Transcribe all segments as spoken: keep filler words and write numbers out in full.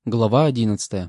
Глава одиннадцатая.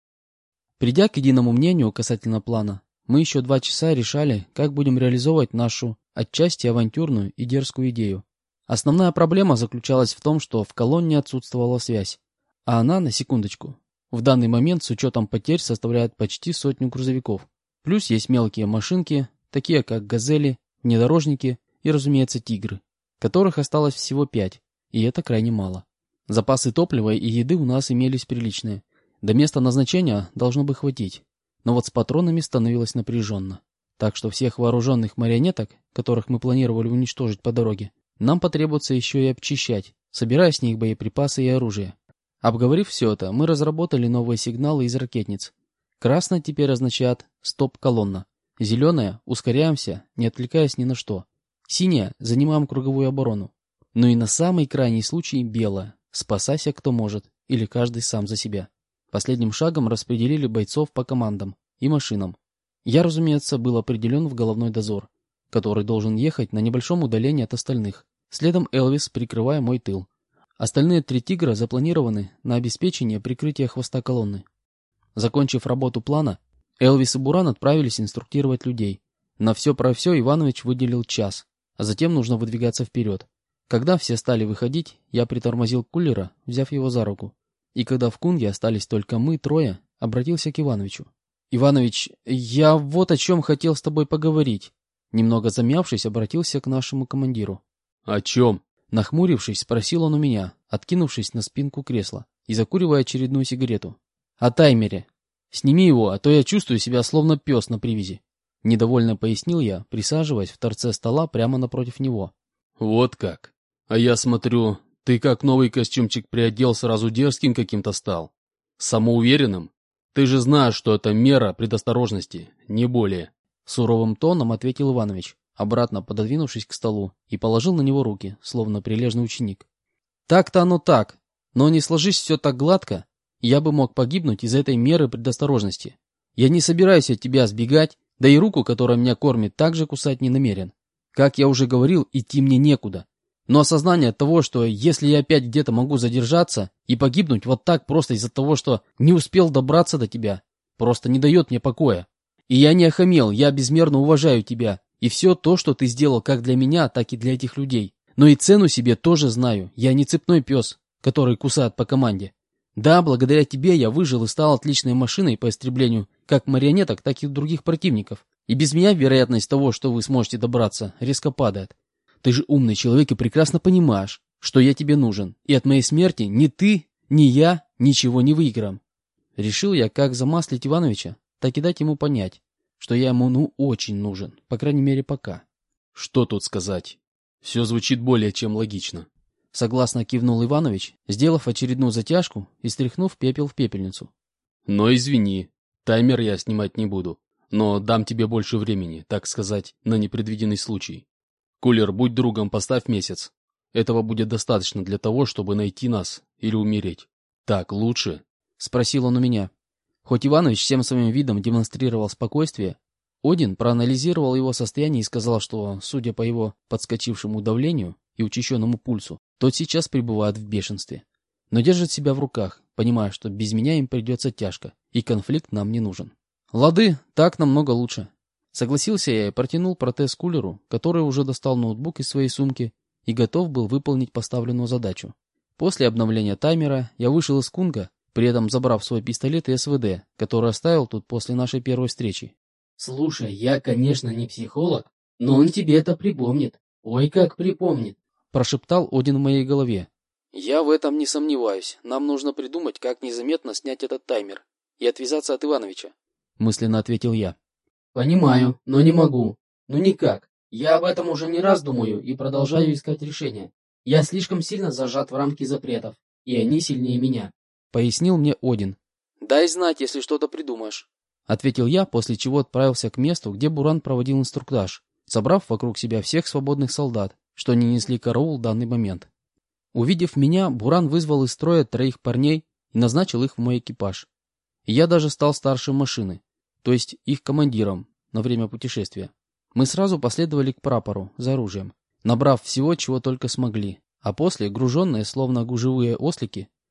Придя к единому мнению касательно плана, мы еще два часа решали, как будем реализовывать нашу отчасти авантюрную и дерзкую идею. Основная проблема заключалась в том, что в колонне отсутствовала связь, а она, на секундочку, в данный момент с учетом потерь составляет почти сотню грузовиков. Плюс есть мелкие машинки, такие как «Газели», внедорожники и, разумеется, «Тигры», которых осталось всего пять, и это крайне мало. Запасы топлива и еды у нас имелись приличные. До места назначения должно бы хватить. Но вот с патронами становилось напряженно. Так что всех вооруженных марионеток, которых мы планировали уничтожить по дороге, нам потребуется еще и обчищать, собирая с них боеприпасы и оружие. Обговорив все это, мы разработали новые сигналы из ракетниц. Красная теперь означает «стоп-колонна». Зеленая – ускоряемся, не отвлекаясь ни на что. Синяя – занимаем круговую оборону. Ну и на самый крайний случай белая. Спасайся, кто может, или каждый сам за себя. Последним шагом распределили бойцов по командам и машинам. Я, разумеется, был определен в головной дозор, который должен ехать на небольшом удалении от остальных. Следом Элвис, прикрывая мой тыл. Остальные три «Тигра» запланированы на обеспечение прикрытия хвоста колонны. Закончив работу плана, Элвис и Буран отправились инструктировать людей. На все про все Иванович выделил час, а затем нужно выдвигаться вперед. Когда все стали выходить, я притормозил кулера, взяв его за руку. И когда в Кунге остались только мы, трое, обратился к Ивановичу. «Иванович, я вот о чем хотел с тобой поговорить». Немного замявшись, обратился к нашему командиру. «О чем?» Нахмурившись, спросил он у меня, откинувшись на спинку кресла и закуривая очередную сигарету. «О таймере. Сними его, а то я чувствую себя словно пес на привязи». Недовольно пояснил я, присаживаясь в торце стола прямо напротив него. «Вот как. А я смотрю, ты как новый костюмчик приодел, сразу дерзким каким-то стал. Самоуверенным? Ты же знаешь, что это мера предосторожности, не более». Суровым тоном ответил Иванович, обратно пододвинувшись к столу, и положил на него руки, словно прилежный ученик. «Так-то оно так, но не сложись все так гладко, я бы мог погибнуть из-за этой меры предосторожности. Я не собираюсь от тебя сбегать, да и руку, которая меня кормит, также кусать не намерен. Как я уже говорил, идти мне некуда. Но осознание того, что если я опять где-то могу задержаться и погибнуть вот так просто из-за того, что не успел добраться до тебя, просто не дает мне покоя. И я не охамел, я безмерно уважаю тебя и все то, что ты сделал как для меня, так и для этих людей. Но и цену себе тоже знаю, я не цепной пес, который кусает по команде. Да, благодаря тебе я выжил и стал отличной машиной по истреблению как марионеток, так и других противников. И без меня вероятность того, что вы сможете добраться, резко падает. Ты же умный человек и прекрасно понимаешь, что я тебе нужен, и от моей смерти ни ты, ни я ничего не выиграем». Решил я как замаслить Ивановича, так и дать ему понять, что я ему ну очень нужен, по крайней мере пока. «Что тут сказать? Все звучит более чем логично». Согласно кивнул Иванович, сделав очередную затяжку и стряхнув пепел в пепельницу. «Но извини, таймер я снимать не буду, но дам тебе больше времени, так сказать, на непредвиденный случай. Кулер, будь другом, поставь месяц. Этого будет достаточно для того, чтобы найти нас или умереть. Так лучше?» — спросил он у меня. Хоть Иванович всем своим видом демонстрировал спокойствие, Один проанализировал его состояние и сказал, что, судя по его подскочившему давлению и учащенному пульсу, тот сейчас пребывает в бешенстве. Но держит себя в руках, понимая, что без меня им придется тяжко, и конфликт нам не нужен. «Лады, так намного лучше». Согласился я и протянул протез кулеру, который уже достал ноутбук из своей сумки и готов был выполнить поставленную задачу. После обновления таймера я вышел из Кунга, при этом забрав свой пистолет и СВД, который оставил тут после нашей первой встречи. «Слушай, я, конечно, не психолог, но он тебе это припомнит. Ой, как припомнит!» Прошептал Один в моей голове. «Я в этом не сомневаюсь. Нам нужно придумать, как незаметно снять этот таймер и отвязаться от Ивановича», мысленно ответил я. «Понимаю, но не могу. Ну никак. Я об этом уже не раз думаю и продолжаю искать решение. Я слишком сильно зажат в рамки запретов, и они сильнее меня», пояснил мне Один. «Дай знать, если что-то придумаешь», ответил я, после чего отправился к месту, где Буран проводил инструктаж, собрав вокруг себя всех свободных солдат, что не несли караул в данный момент. Увидев меня, Буран вызвал из строя троих парней и назначил их в мой экипаж. И я даже стал старшим машины, то есть их командиром на время путешествия. Мы сразу последовали к прапору за оружием, набрав всего, чего только смогли, а после, груженные, словно гужевые ослики,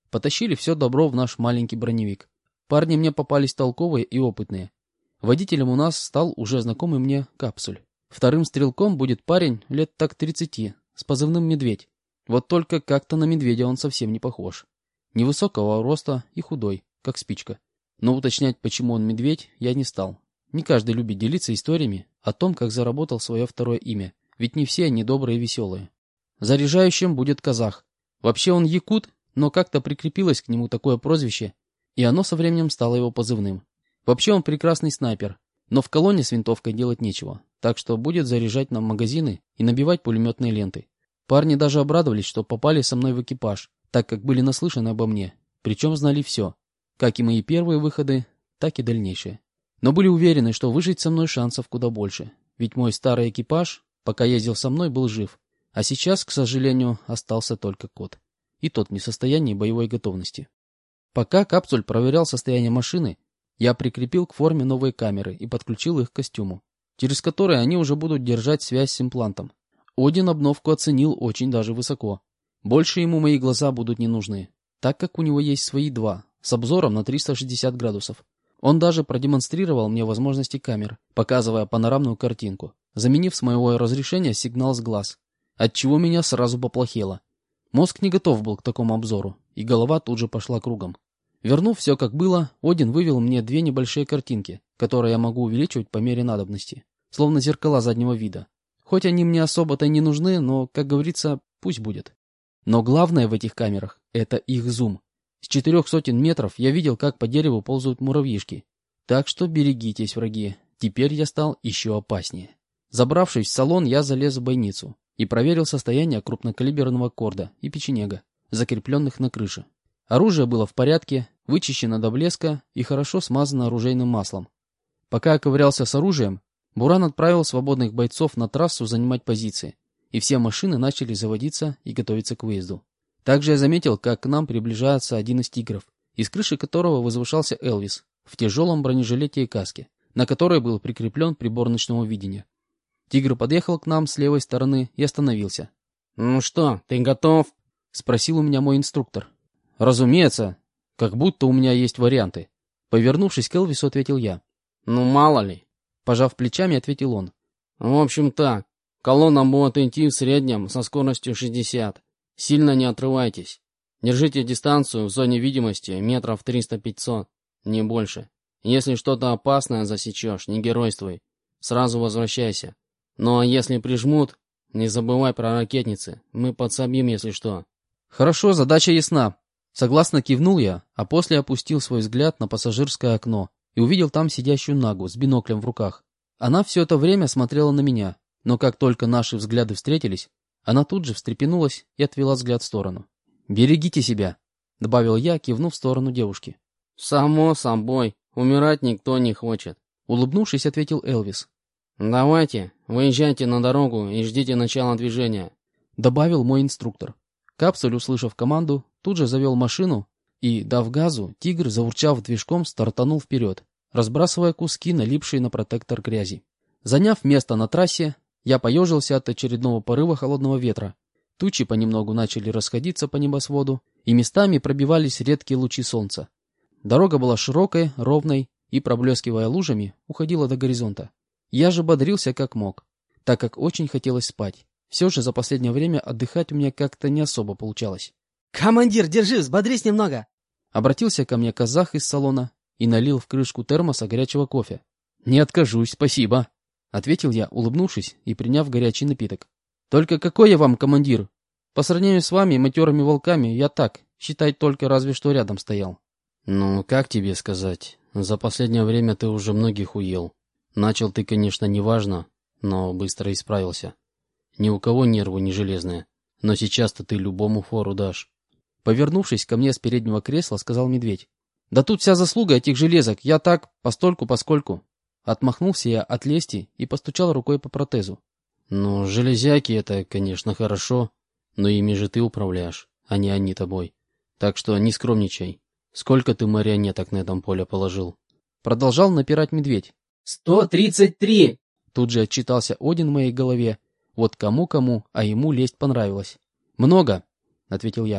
Потащили все добро в наш маленький броневик. Парни мне попались толковые и опытные. Водителем у нас стал уже знакомый мне Капсуль. Вторым стрелком будет парень лет так тридцати, с позывным «Медведь». Вот только как-то на медведя он совсем не похож. Невысокого роста и худой, как спичка. Но уточнять, почему он медведь, я не стал. Не каждый любит делиться историями о том, как заработал свое второе имя, ведь не все они добрые и веселые. Заряжающим будет казах. Вообще он якут, но как-то прикрепилось к нему такое прозвище, и оно со временем стало его позывным. Вообще он прекрасный снайпер, но в колонне с винтовкой делать нечего, так что будет заряжать нам магазины и набивать пулеметные ленты. Парни даже обрадовались, что попали со мной в экипаж, так как были наслышаны обо мне, причем знали все, как и мои первые выходы, так и дальнейшие. Но были уверены, что выжить со мной шансов куда больше, ведь мой старый экипаж, пока ездил со мной, был жив, а сейчас, к сожалению, остался только кот, и тот не в состоянии боевой готовности. Пока Капсуль проверял состояние машины, я прикрепил к форме новые камеры и подключил их к костюму, через которые они уже будут держать связь с имплантом. Один обновку оценил очень даже высоко. Больше ему мои глаза будут не нужны, так как у него есть свои два, с обзором на триста шестьдесят градусов. Он даже продемонстрировал мне возможности камер, показывая панорамную картинку, заменив с моего разрешения сигнал с глаз, отчего меня сразу поплохело. Мозг не готов был к такому обзору, и голова тут же пошла кругом. Вернув все как было, Один вывел мне две небольшие картинки, которые я могу увеличивать по мере надобности, словно зеркала заднего вида. Хоть они мне особо-то не нужны, но, как говорится, пусть будет. Но главное в этих камерах — это их зум. С четырех сотен метров я видел, как по дереву ползают муравьишки. Так что берегитесь, враги, теперь я стал еще опаснее. Забравшись в салон, я залез в бойницу и проверил состояние крупнокалиберного корда и печенега, закрепленных на крыше. Оружие было в порядке, вычищено до блеска и хорошо смазано оружейным маслом. Пока я ковырялся с оружием, Буран отправил свободных бойцов на трассу занимать позиции, и все машины начали заводиться и готовиться к выезду. Также я заметил, как к нам приближается один из тигров, из крыши которого возвышался Элвис в тяжелом бронежилете и каске, на которой был прикреплен прибор ночного видения. Тигр подъехал к нам с левой стороны и остановился. «Ну что, ты готов?» — спросил у меня мой инструктор. «Разумеется, как будто у меня есть варианты». Повернувшись к Элвису, ответил я. «Ну, мало ли». Пожав плечами, ответил он. «В общем так, колонна будет идти в среднем со скоростью шестьдесят. Сильно не отрывайтесь. Держите дистанцию в зоне видимости метров триста-пятьсот, не больше. Если что-то опасное засечешь, не геройствуй. Сразу возвращайся. Ну а если прижмут, не забывай про ракетницы. Мы подсобим, если что». «Хорошо, задача ясна». Согласно кивнул я, а после опустил свой взгляд на пассажирское окно и увидел там сидящую Нагу с биноклем в руках. Она все это время смотрела на меня, но как только наши взгляды встретились, она тут же встрепенулась и отвела взгляд в сторону. «Берегите себя», — добавил я, кивнув в сторону девушки. «Само собой, умирать никто не хочет», — улыбнувшись, ответил Элвис. «Давайте, выезжайте на дорогу и ждите начала движения», — добавил мой инструктор. Капсуль, услышав команду, тут же завел машину, и, дав газу, тигр, заурчав движком, стартанул вперед, разбрасывая куски, налипшие на протектор грязи. Заняв место на трассе, я поежился от очередного порыва холодного ветра. Тучи понемногу начали расходиться по небосводу, и местами пробивались редкие лучи солнца. Дорога была широкой, ровной и, проблескивая лужами, уходила до горизонта. Я же бодрился как мог, так как очень хотелось спать. Все же за последнее время отдыхать у меня как-то не особо получалось. «Командир, держи, взбодрись немного!» Обратился ко мне казах из салона и налил в крышку термоса горячего кофе. «Не откажусь, спасибо!» — ответил я, улыбнувшись и приняв горячий напиток. «Только какой я вам командир? По сравнению с вами, матерыми волками, я так, считай, только разве что рядом стоял». «Ну, как тебе сказать? За последнее время ты уже многих уел. Начал ты, конечно, неважно, но быстро исправился. Ни у кого нервы не железные, но сейчас-то ты любому фору дашь». Повернувшись ко мне с переднего кресла, сказал медведь. «Да тут вся заслуга этих железок, я так, постольку-поскольку». Отмахнулся я от лести и постучал рукой по протезу. «Ну, железяки — это, конечно, хорошо, но ими же ты управляешь, а не они тобой. Так что не скромничай. Сколько ты марионеток на этом поле положил?» Продолжал напирать медведь. «Сто тридцать три!» Тут же отчитался Один в моей голове. Вот кому-кому, а ему лесть понравилась. «Много», — ответил я.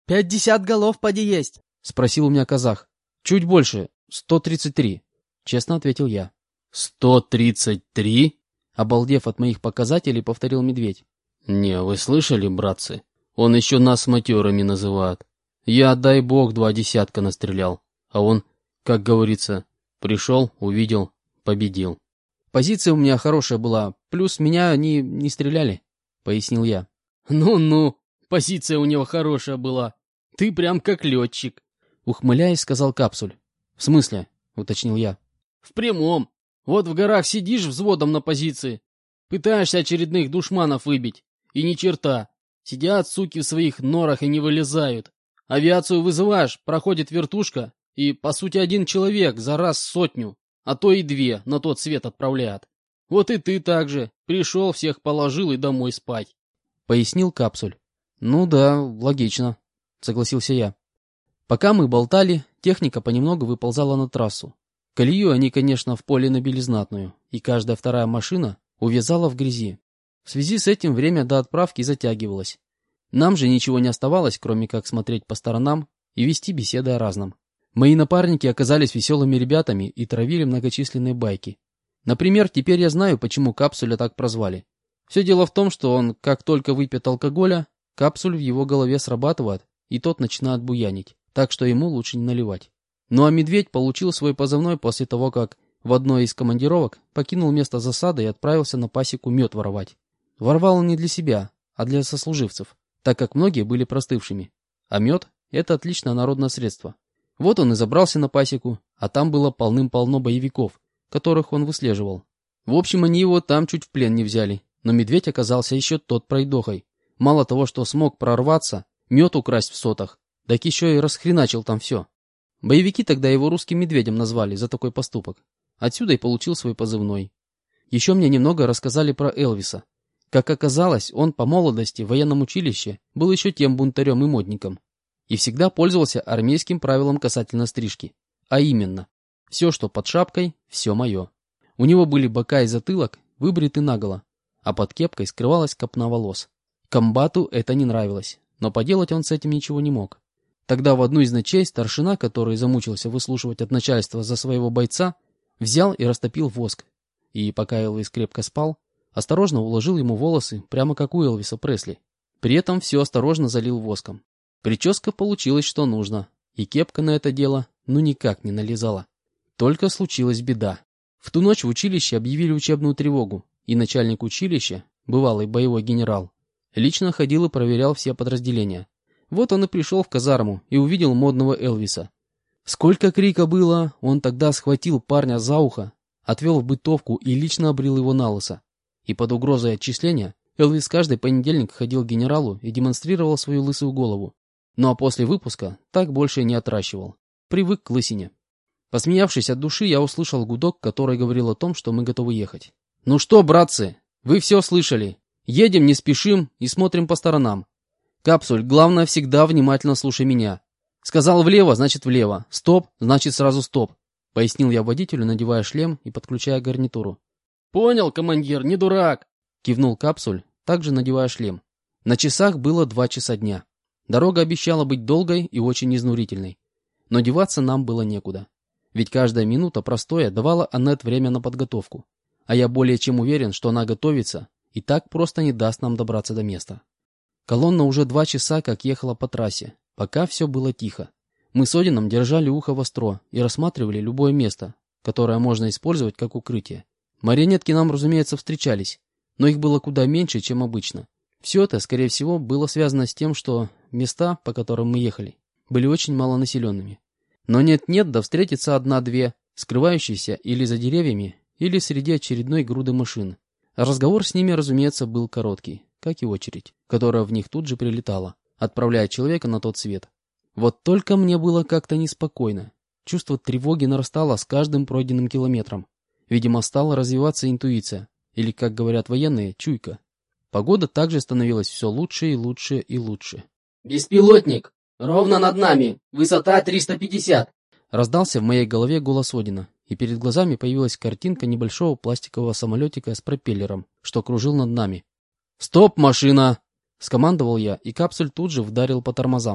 Пятьдесят голов поди есть. Спросил у меня казах. Чуть больше, сто тридцать три. Честно ответил я. «Сто тридцать три?» Обалдев от моих показателей, повторил медведь. «Не, вы слышали, братцы? Он еще нас матерами называет. Я, дай бог, два десятка настрелял. А он, как говорится, пришел, увидел, победил». Позиция у меня хорошая была, плюс меня они не стреляли, пояснил я. Ну-ну, позиция у него хорошая была. Ты прям как летчик. Ухмыляясь, сказал Капсуль. В смысле? Уточнил я. В прямом. Вот в горах сидишь взводом на позиции. Пытаешься очередных душманов выбить. И ни черта. Сидят суки в своих норах и не вылезают. Авиацию вызываешь, проходит вертушка, и, по сути, один человек за раз сотню, а то и две на тот свет отправляет. Вот и ты так же. Пришел, всех положил и домой спать. Пояснил Капсуль. Ну да, логично, согласился я. Пока мы болтали, техника понемногу выползала на трассу. Колею они, конечно, в поле набили знатную, и каждая вторая машина увязала в грязи. В связи с этим время до отправки затягивалось. Нам же ничего не оставалось, кроме как смотреть по сторонам и вести беседы о разном. Мои напарники оказались веселыми ребятами и травили многочисленные байки. Например, теперь я знаю, почему Капсуля так прозвали. Все дело в том, что он, как только выпьет алкоголя, капсуль в его голове срабатывает, и тот начинает буянить, так что ему лучше не наливать. Ну а медведь получил свой позывной после того, как в одной из командировок покинул место засады и отправился на пасеку мед воровать. Воровал он не для себя, а для сослуживцев, так как многие были простывшими. А мед – это отличное народное средство. Вот он и забрался на пасеку, а там было полным-полно боевиков, которых он выслеживал. В общем, они его там чуть в плен не взяли, но медведь оказался еще тот пройдохой. Мало того, что смог прорваться, мед украсть в сотах, так еще и расхреначил там все. Боевики тогда его русским медведем назвали за такой поступок. Отсюда и получил свой позывной. Еще мне немного рассказали про Элвиса. Как оказалось, он по молодости в военном училище был еще тем бунтарем и модником. И всегда пользовался армейским правилом касательно стрижки. А именно, все, что под шапкой, все мое. У него были бока и затылок выбриты наголо, а под кепкой скрывалась копна волос. Комбату это не нравилось, но поделать он с этим ничего не мог. Тогда в одну из ночей старшина, который замучился выслушивать от начальства за своего бойца, взял и растопил воск. И пока Элвис крепко спал, осторожно уложил ему волосы, прямо как у Элвиса Пресли. При этом все осторожно залил воском. Прическа получилась что нужно, и кепка на это дело ну никак не налезала. Только случилась беда. В ту ночь в училище объявили учебную тревогу, и начальник училища, бывалый боевой генерал, лично ходил и проверял все подразделения. Вот он и пришел в казарму и увидел модного Элвиса. Сколько крика было, он тогда схватил парня за ухо, отвел в бытовку и лично обрил его на лысо. И под угрозой отчисления Элвис каждый понедельник ходил к генералу и демонстрировал свою лысую голову. Ну а после выпуска так больше не отращивал. Привык к лысине. Посмеявшись от души, я услышал гудок, который говорил о том, что мы готовы ехать. «Ну что, братцы, вы все слышали. Едем, не спешим и смотрим по сторонам. Капсуль, главное, всегда внимательно слушай меня. Сказал влево, значит влево. Стоп, значит сразу стоп», — пояснил я водителю, надевая шлем и подключая гарнитуру. «Понял, командир, не дурак», — кивнул Капсуль, также надевая шлем. На часах было два часа дня. Дорога обещала быть долгой и очень изнурительной. Но деваться нам было некуда. Ведь каждая минута простоя давала Аннет время на подготовку. А я более чем уверен, что она готовится и так просто не даст нам добраться до места. Колонна уже два часа как ехала по трассе, пока все было тихо. Мы с Одином держали ухо востро и рассматривали любое место, которое можно использовать как укрытие. Марионетки нам, разумеется, встречались, но их было куда меньше, чем обычно. Все это, скорее всего, было связано с тем, что места, по которым мы ехали, были очень малонаселенными. Но нет-нет, да встретится одна-две, скрывающиеся или за деревьями, или среди очередной груды машин. Разговор с ними, разумеется, был короткий, как и очередь, которая в них тут же прилетала, отправляя человека на тот свет. Вот только мне было как-то неспокойно. Чувство тревоги нарастало с каждым пройденным километром. Видимо, стала развиваться интуиция, или, как говорят военные, чуйка. Погода также становилась все лучше и лучше и лучше. «Беспилотник! Ровно над нами! Высота триста пятьдесят!» Раздался в моей голове голос Одина, и перед глазами появилась картинка небольшого пластикового самолетика с пропеллером, что кружил над нами. «Стоп, машина!» — скомандовал я, и Капсуль тут же вдарил по тормозам.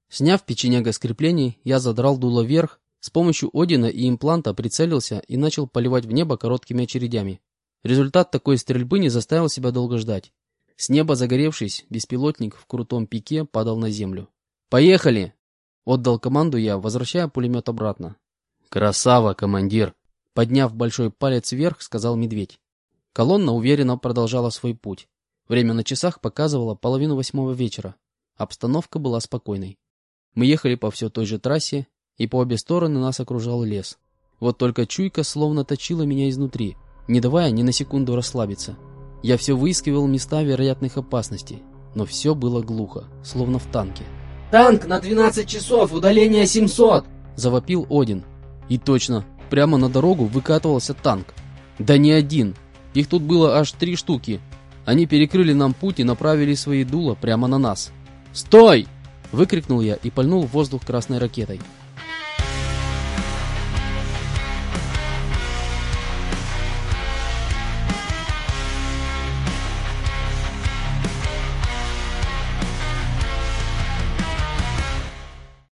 Сняв печенега с креплений, я задрал дуло вверх, с помощью Одина и импланта прицелился и начал поливать в небо короткими очередями. Результат такой стрельбы не заставил себя долго ждать. С неба загоревшись, беспилотник в крутом пике падал на землю. «Поехали!» — отдал команду я, возвращая пулемет обратно. «Красава, командир!» — подняв большой палец вверх, сказал медведь. Колонна уверенно продолжала свой путь. Время на часах показывало половину восьмого вечера. Обстановка была спокойной. Мы ехали по все той же трассе, и по обе стороны нас окружал лес. Вот только чуйка словно точила меня изнутри, не давая ни на секунду расслабиться. Я все выискивал места вероятных опасностей, но все было глухо, словно в танке. «Танк на двенадцать часов, удаление семьсот!» — завопил Один. И точно, прямо на дорогу выкатывался танк. Да не один, их тут было аж три штуки. Они перекрыли нам путь и направили свои дула прямо на нас. «Стой!» — выкрикнул я и пальнул в воздух красной ракетой.